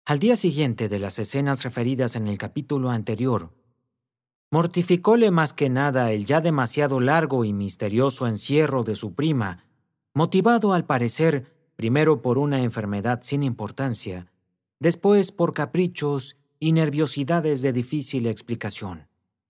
Al día siguiente de las escenas referidas en el capítulo anterior, mortificóle más que nada el ya demasiado largo y misterioso encierro de su prima, motivado al parecer primero por una enfermedad sin importancia, después por caprichos y nerviosidades de difícil explicación.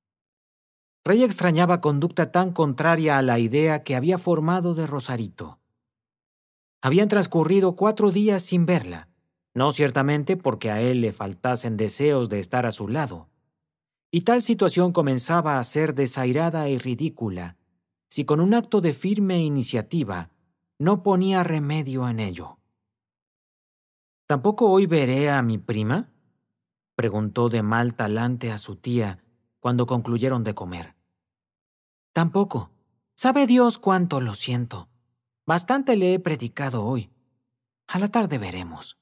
Rey extrañaba conducta tan contraria a la idea que había formado de Rosarito. Habían transcurrido 4 días sin verla, no ciertamente porque a él le faltasen deseos de estar a su lado. Y tal situación comenzaba a ser desairada y ridícula, si con un acto de firme iniciativa no ponía remedio en ello. ¿Tampoco hoy veré a mi prima?, preguntó de mal talante a su tía cuando concluyeron de comer. Tampoco. Sabe Dios cuánto lo siento. Bastante le he predicado hoy. A la tarde veremos.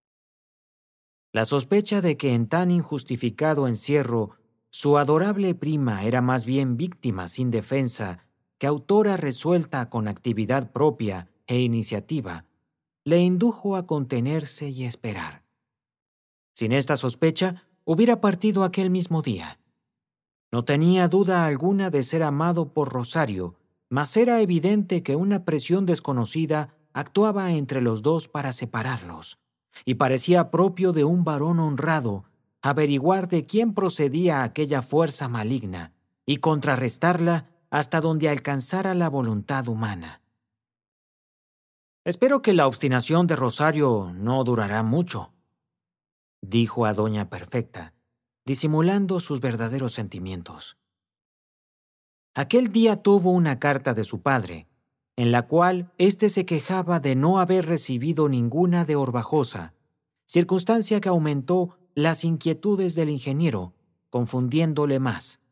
La sospecha de que en tan injustificado encierro su adorable prima era más bien víctima sin defensa que autora resuelta con actividad propia e iniciativa, le indujo a contenerse y esperar. Sin esta sospecha, hubiera partido aquel mismo día. No tenía duda alguna de ser amado por Rosario, mas era evidente que una presión desconocida actuaba entre los dos para separarlos, y parecía propio de un varón honrado averiguar de quién procedía aquella fuerza maligna y contrarrestarla hasta donde alcanzara la voluntad humana. «Espero que la obstinación de Rosario no durará mucho», dijo a Doña Perfecta, disimulando sus verdaderos sentimientos. Aquel día tuvo una carta de su padre, en la cual éste se quejaba de no haber recibido ninguna de Orbajosa, circunstancia que aumentó las inquietudes del ingeniero, confundiéndole más.